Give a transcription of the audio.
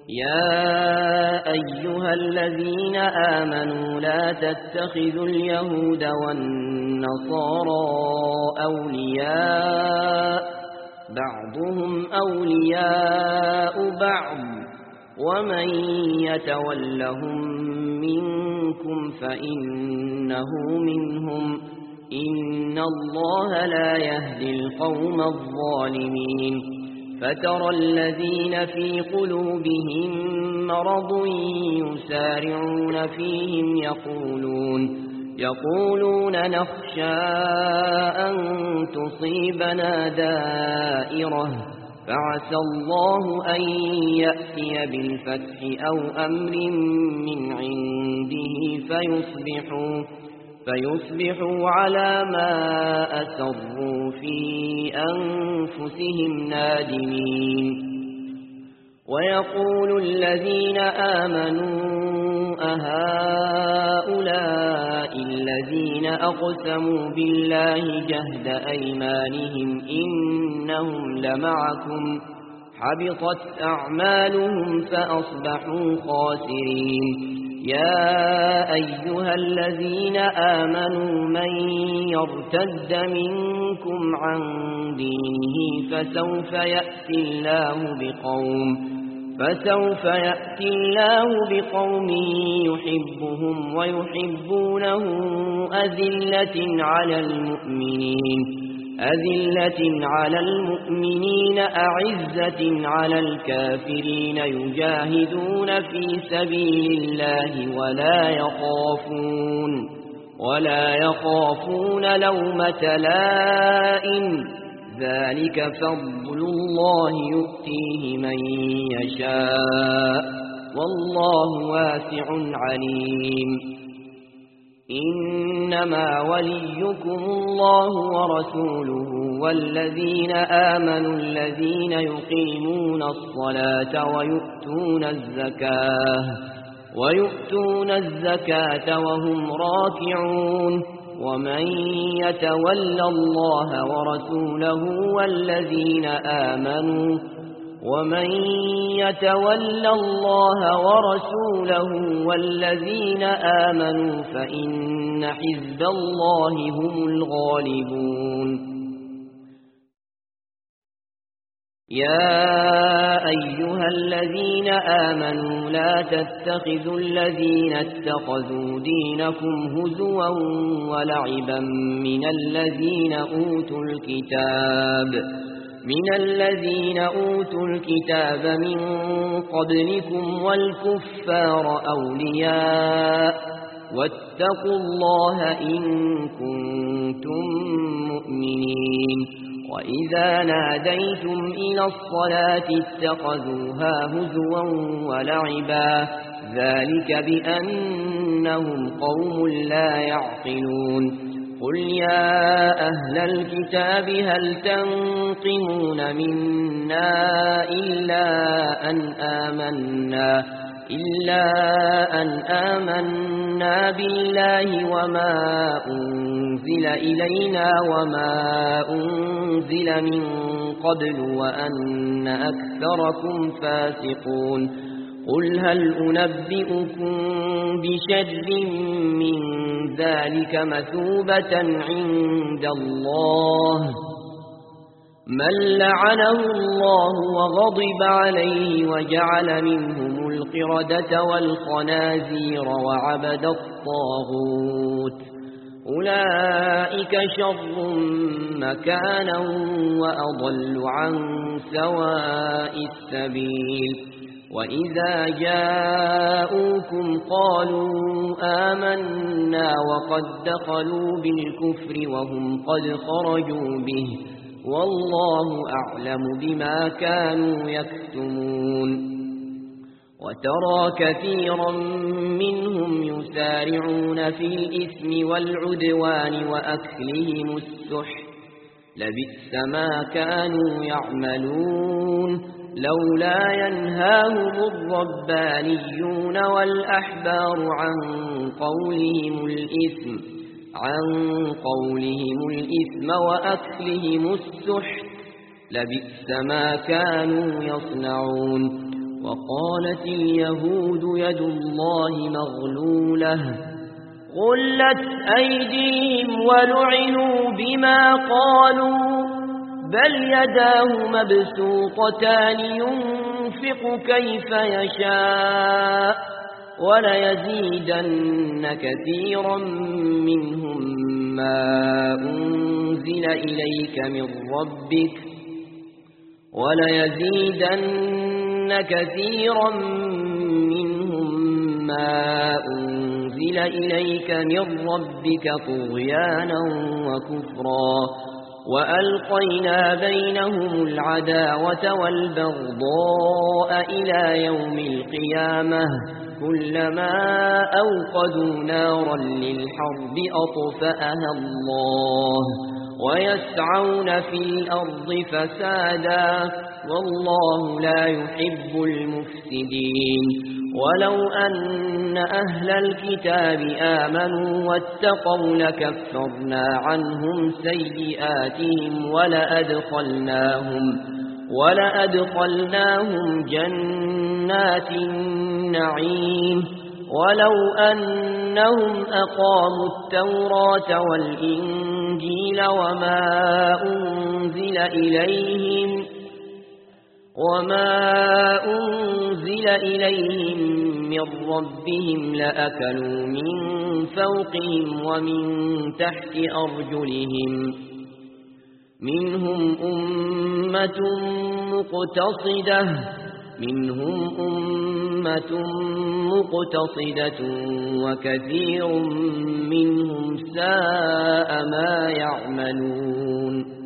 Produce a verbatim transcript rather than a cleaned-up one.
يا أيها الذين آمنوا لا تتخذوا اليهود والنصارى أولياء بعضهم أولياء بعض ومن يتولهم منكم فإنه منهم إن الله لا يهدي القوم الظالمين فترى الذين في قلوبهم مرض يسارعون فيهم يقولون يقولون نخشى أن تصيبنا دائرة فعسى الله أن يأتي بالفتح أو أمر من عنده فيصبحوا فيصبحوا على ما أسروا في أنفسهم نادمين ويقول الذين آمنوا أهؤلاء الذين أقسموا بالله جهد أيمانهم إنهم لمعكم حبطت أعمالهم فأصبحوا خاسرين يا أيها الذين آمنوا من يرتد منكم عن دينه فسوف يأتي الله بقوم فسوف يأتي الله بقوم يحبهم ويحبونه أذلة على المؤمنين أذلة على المؤمنين أعزة على الكافرين يجاهدون في سبيل الله ولا يخافون ولا يخافون لومة لائم ذلك فضل الله يؤتيه من يشاء والله واسع عليم إنما وليكم الله ورسوله والذين آمنوا الذين يقيمون الصلاة ويؤتون الزكاة ويؤتون الزكاة وهم راكعون ومن يتول الله ورسوله والذين آمنوا ومن يتول الله ورسوله والذين آمنوا فإن حزب الله هم الغالبون يا أيها الذين آمنوا لا تتخذوا الذين اتخذوا دينكم هزوا ولعبا من الذين أوتوا الكتاب من الذين أوتوا الكتاب من قبلكم والكفار أولياء واتقوا الله إن كنتم مؤمنين وإذا ناديتم إلى الصلاة اتخذوها هزوا ولعبا ذلك بأنهم قوم لا يعقلون قل يا أهل الكتاب هل تنقمون منا إلا أن آمنا إلا أن آمنا بالله وما أنزل إلينا وما أنزل من قبل وأن أكثركم فاسقون قل هل أنبئكم بشر من ذلك مثوبة عند الله من لعنه الله وغضب عليه وجعل منهم القردة والخنازير وعبد الطاغوت أولئك شر مكانا وأضل عن سواء السبيل وإذا جاءوكم قالوا آمنا وقد دخلوا بالكفر وهم قد خرجوا به والله أعلم بما كانوا يكتمون وترى كثيرا منهم يسارعون في الإثم والعدوان وأكلهم السحت لبئس ما كانوا يعملون لولا ينهاهم الربانيون والأحبار عن قولهم الإثم عن قولهم الإثم وأكلهم السحت لبئس ما كانوا يصنعون وقالت اليهود يد الله مغلولة غلت أيديهم ولعنوا بما قالوا بل يداه مبسوطتان ينفق كيف يشاء وليزيدن كثيرا منهم ما أنزل إليك من ربك وليزيدن كثيرا منهم ما أنزل إليك من ربك طغيانا وكفرا وألقينا بينهم العداوة والبغضاء إلى يوم القيامة كلما أوقدوا نارا للحرب أطفأها الله ويسعون في الأرض فسادا والله لا يحب المفسدين ولو أن أهل الكتاب آمنوا واتقوا لكفرنا عنهم سيئاتهم ولأدخلناهم, ولأدخلناهم جنات النعيم ولو أنهم أقاموا التوراة والإنجيل وما أنزل إليهم وما أنزل إليهم من ربهم لأكلوا من فوقهم ومن تحت أرجلهم منهم أمة مقتصدة منهم أمة مقتصدة وكثير منهم ساء ما يعملون